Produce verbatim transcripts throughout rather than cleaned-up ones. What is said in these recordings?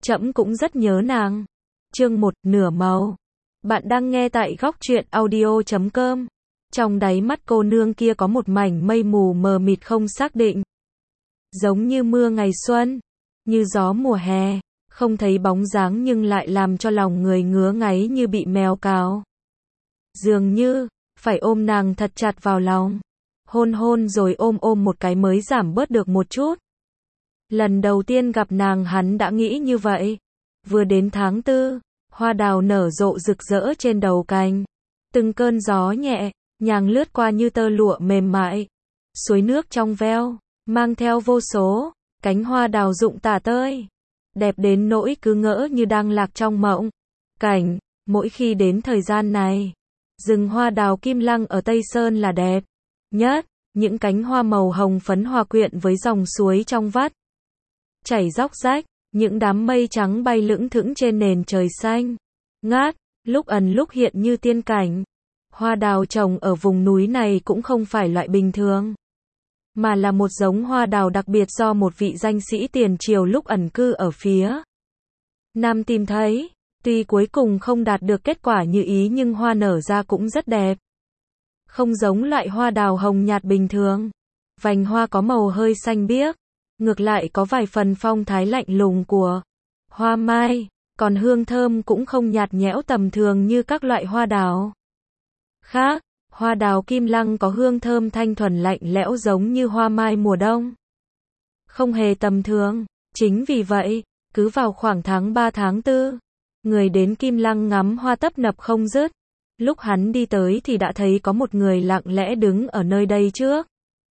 trẫm cũng rất nhớ nàng. Chương một, nửa màu. Bạn đang nghe tại góc truyện audio chấm com. Trong đáy mắt cô nương kia có một mảnh mây mù mờ mịt không xác định. Giống như mưa ngày xuân, như gió mùa hè, không thấy bóng dáng nhưng lại làm cho lòng người ngứa ngáy như bị mèo cào. Dường như, phải ôm nàng thật chặt vào lòng. Hôn hôn rồi ôm ôm một cái mới giảm bớt được một chút. Lần đầu tiên gặp nàng hắn đã nghĩ như vậy. Vừa đến tháng tư, hoa đào nở rộ rực rỡ trên đầu cành. Từng cơn gió nhẹ, nhàng lướt qua như tơ lụa mềm mại. Suối nước trong veo, mang theo vô số, cánh hoa đào rụng tả tơi. Đẹp đến nỗi cứ ngỡ như đang lạc trong mộng. Cảnh, mỗi khi đến thời gian này, rừng hoa đào kim lăng ở Tây Sơn là đẹp nhất. Những cánh hoa màu hồng phấn hòa quyện với dòng suối trong vắt chảy róc rách, những đám mây trắng bay lững thững trên nền trời xanh ngát, lúc ẩn lúc hiện như tiên cảnh. Hoa đào trồng ở vùng núi này cũng không phải loại bình thường, mà là một giống hoa đào đặc biệt do một vị danh sĩ tiền triều lúc ẩn cư ở phía Nam tìm thấy. Tuy cuối cùng không đạt được kết quả như ý nhưng hoa nở ra cũng rất đẹp. Không giống loại hoa đào hồng nhạt bình thường. Vành hoa có màu hơi xanh biếc, ngược lại có vài phần phong thái lạnh lùng của hoa mai, còn hương thơm cũng không nhạt nhẽo tầm thường như các loại hoa đào khác. Hoa đào kim lăng có hương thơm thanh thuần lạnh lẽo giống như hoa mai mùa đông. Không hề tầm thường, chính vì vậy, cứ vào khoảng tháng ba tháng tư, người đến Kim Lăng ngắm hoa tấp nập không dứt. Lúc hắn đi tới thì đã thấy có một người lặng lẽ đứng ở nơi đây trước.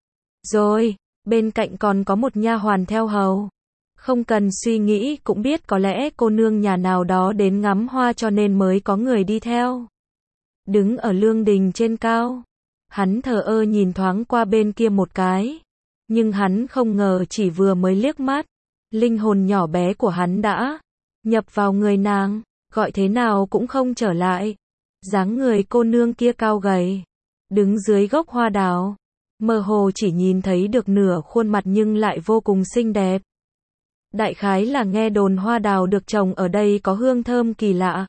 Rồi, bên cạnh còn có một nha hoàn theo hầu. Không cần suy nghĩ cũng biết có lẽ cô nương nhà nào đó đến ngắm hoa cho nên mới có người đi theo. Đứng ở lương đình trên cao, hắn thờ ơ nhìn thoáng qua bên kia một cái. Nhưng hắn không ngờ chỉ vừa mới liếc mắt, linh hồn nhỏ bé của hắn đã nhập vào người nàng, gọi thế nào cũng không trở lại. Dáng người cô nương kia cao gầy, đứng dưới gốc hoa đào, mơ hồ chỉ nhìn thấy được nửa khuôn mặt nhưng lại vô cùng xinh đẹp. Đại khái là nghe đồn hoa đào được trồng ở đây có hương thơm kỳ lạ.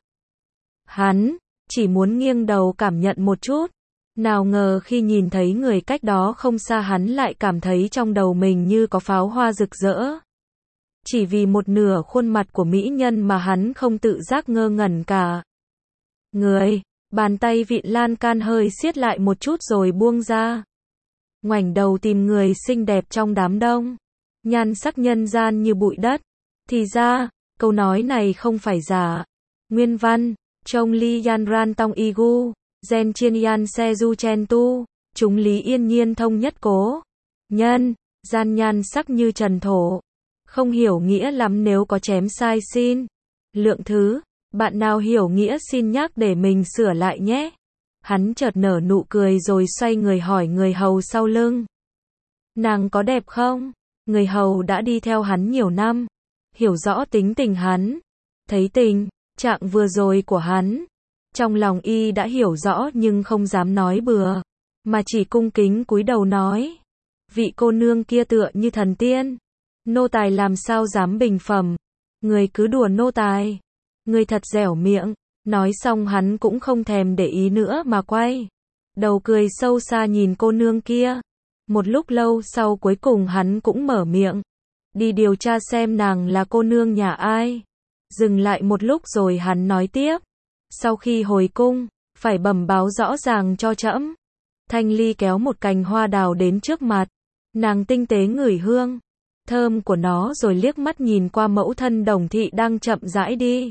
Hắn chỉ muốn nghiêng đầu cảm nhận một chút, nào ngờ khi nhìn thấy người cách đó không xa hắn lại cảm thấy trong đầu mình như có pháo hoa rực rỡ. Chỉ vì một nửa khuôn mặt của mỹ nhân mà hắn không tự giác ngơ ngẩn cả người. Bàn tay vịn lan can hơi siết lại một chút rồi buông ra. Ngoảnh đầu tìm người xinh đẹp trong đám đông. Nhan sắc nhân gian như bụi đất. Thì ra, câu nói này không phải giả. Nguyên văn, Trong Li Yan Ran Tong Igu, Gen Chiên Yan Se Du Chen Tu, chúng lý yên nhiên thông nhất cố. Nhân, gian nhan sắc như trần thổ. Không hiểu nghĩa lắm nếu có chém sai xin. Lượng thứ, bạn nào hiểu nghĩa xin nhắc để mình sửa lại nhé. Hắn chợt nở nụ cười rồi xoay người hỏi người hầu sau lưng. Nàng có đẹp không? Người hầu đã đi theo hắn nhiều năm, hiểu rõ tính tình hắn. Thấy tình trạng vừa rồi của hắn, trong lòng y đã hiểu rõ nhưng không dám nói bừa, mà chỉ cung kính cúi đầu nói. Vị cô nương kia tựa như thần tiên. Nô tài làm sao dám bình phẩm. Người cứ đùa nô tài. Người thật dẻo miệng. Nói xong hắn cũng không thèm để ý nữa mà quay đầu cười sâu xa nhìn cô nương kia. Một lúc lâu sau cuối cùng hắn cũng mở miệng. Đi điều tra xem nàng là cô nương nhà ai. Dừng lại một lúc rồi hắn nói tiếp. Sau khi hồi cung, phải bẩm báo rõ ràng cho trẫm. Thanh Ly kéo một cành hoa đào đến trước mặt. Nàng tinh tế ngửi hương thơm của nó rồi liếc mắt nhìn qua mẫu thân Đồng Thị đang chậm rãi đi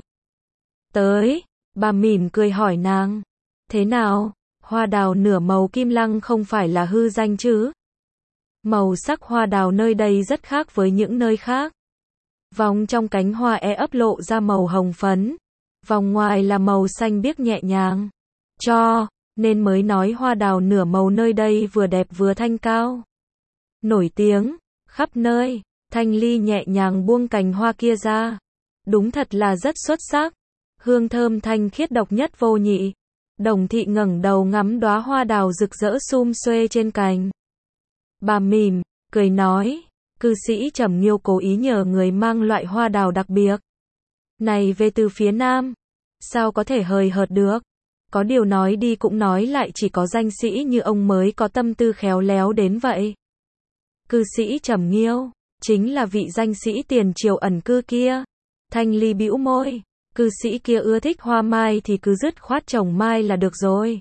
tới. Bà mỉm cười hỏi nàng. Thế nào, hoa đào nửa màu kim lăng không phải là hư danh chứ? Màu sắc hoa đào nơi đây rất khác với những nơi khác. Vòng trong cánh hoa e ấp lộ ra màu hồng phấn. Vòng ngoài là màu xanh biếc nhẹ nhàng. Cho nên mới nói hoa đào nửa màu nơi đây vừa đẹp vừa thanh cao. Nổi tiếng khắp nơi. Thanh Ly nhẹ nhàng buông cành hoa kia ra. Đúng thật là rất xuất sắc. Hương thơm thanh khiết độc nhất vô nhị. Đồng Thị ngẩng đầu ngắm đóa hoa đào rực rỡ sum xuê trên cành. Bà mỉm cười nói, cư sĩ Trầm Nghiêu cố ý nhờ người mang loại hoa đào đặc biệt Này về từ phía Nam, sao có thể hời hợt được? Có điều nói đi cũng nói lại chỉ có danh sĩ như ông mới có tâm tư khéo léo đến vậy. Cư sĩ Trầm Nghiêu, chính là vị danh sĩ tiền triều ẩn cư kia. Thanh Ly bĩu môi, cư sĩ kia ưa thích hoa mai thì cứ dứt khoát trồng mai là được rồi.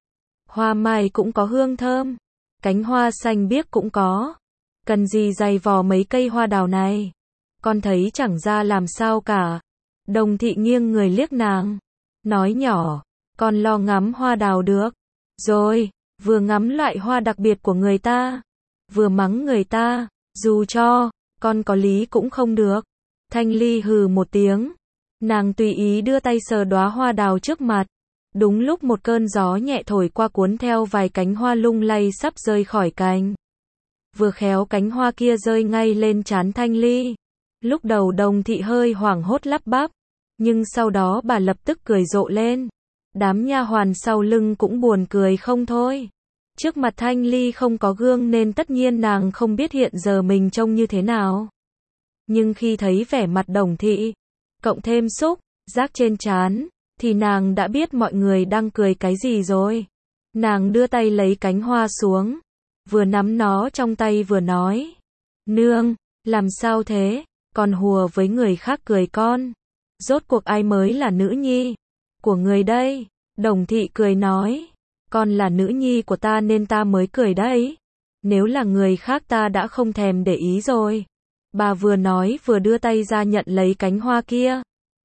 Hoa mai cũng có hương thơm, cánh hoa xanh biếc cũng có. Cần gì dày vò mấy cây hoa đào này? Con thấy chẳng ra làm sao cả. Đồng Thị nghiêng người liếc nàng, nói nhỏ, con lo ngắm hoa đào được. Rồi, vừa ngắm loại hoa đặc biệt của người ta, vừa mắng người ta, dù cho, con có lý cũng không được. Thanh Ly hừ một tiếng, nàng tùy ý đưa tay sờ đóa hoa đào trước mặt. Đúng lúc một cơn gió nhẹ thổi qua cuốn theo vài cánh hoa lung lay sắp rơi khỏi cành. Vừa khéo cánh hoa kia rơi ngay lên trán Thanh Ly. Lúc đầu Đồng Thị hơi hoảng hốt lắp bắp, nhưng sau đó bà lập tức cười rộ lên. Đám nha hoàn sau lưng cũng buồn cười không thôi. Trước mặt Thanh Ly không có gương nên tất nhiên nàng không biết hiện giờ mình trông như thế nào. Nhưng khi thấy vẻ mặt Đồng Thị, cộng thêm xúc giác trên trán, thì nàng đã biết mọi người đang cười cái gì rồi. Nàng đưa tay lấy cánh hoa xuống, vừa nắm nó trong tay vừa nói, nương, làm sao thế, còn hùa với người khác cười con. Rốt cuộc ai mới là nữ nhi của người đây? Đồng Thị cười nói, con là nữ nhi của ta nên ta mới cười đấy. Nếu là người khác ta đã không thèm để ý rồi. Bà vừa nói vừa đưa tay ra nhận lấy cánh hoa kia.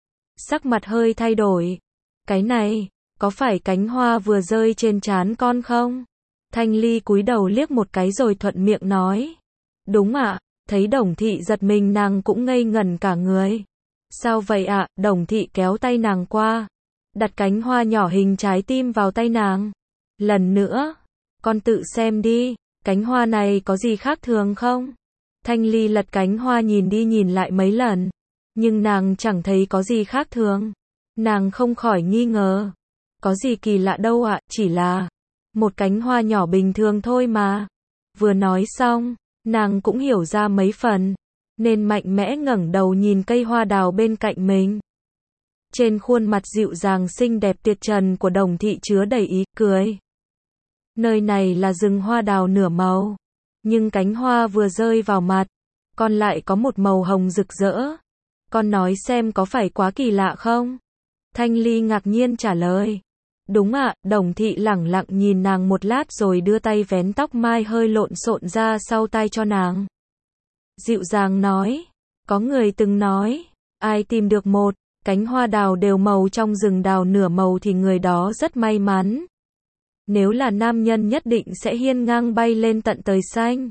Sắc mặt hơi thay đổi. Cái này, có phải cánh hoa vừa rơi trên trán con không? Thanh Ly cúi đầu liếc một cái rồi thuận miệng nói. Đúng ạ. Thấy Đồng Thị giật mình nàng cũng ngây ngẩn cả người. Sao vậy ạ? Đồng Thị kéo tay nàng qua, đặt cánh hoa nhỏ hình trái tim vào tay nàng. Lần nữa, con tự xem đi, cánh hoa này có gì khác thường không? Thanh Ly lật cánh hoa nhìn đi nhìn lại mấy lần, nhưng nàng chẳng thấy có gì khác thường. Nàng không khỏi nghi ngờ, có gì kỳ lạ đâu ạ, chỉ là một cánh hoa nhỏ bình thường thôi mà. Vừa nói xong, nàng cũng hiểu ra mấy phần, nên mạnh mẽ ngẩng đầu nhìn cây hoa đào bên cạnh mình. Trên khuôn mặt dịu dàng xinh đẹp tuyệt trần của Đồng Thị chứa đầy ý cười. Nơi này là rừng hoa đào nửa màu, nhưng cánh hoa vừa rơi vào mặt, con lại có một màu hồng rực rỡ. Con nói xem có phải quá kỳ lạ không? Thanh Ly ngạc nhiên trả lời. Đúng ạ. Đồng Thị lẳng lặng nhìn nàng một lát rồi đưa tay vén tóc mai hơi lộn xộn ra sau tai cho nàng. Dịu dàng nói, có người từng nói, ai tìm được một cánh hoa đào đều màu trong rừng đào nửa màu thì người đó rất may mắn. Nếu là nam nhân nhất định sẽ hiên ngang bay lên tận trời xanh.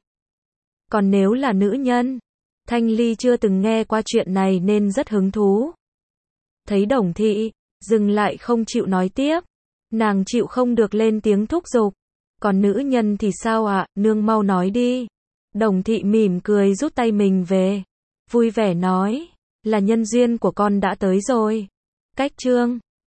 Còn nếu là nữ nhân, Thanh Ly chưa từng nghe qua chuyện này nên rất hứng thú. Thấy Đồng Thị dừng lại không chịu nói tiếp, nàng chịu không được lên tiếng thúc giục. Còn nữ nhân thì sao ạ? Nương mau nói đi. Đồng Thị mỉm cười rút tay mình về, vui vẻ nói, là nhân duyên của con đã tới rồi. Cách chương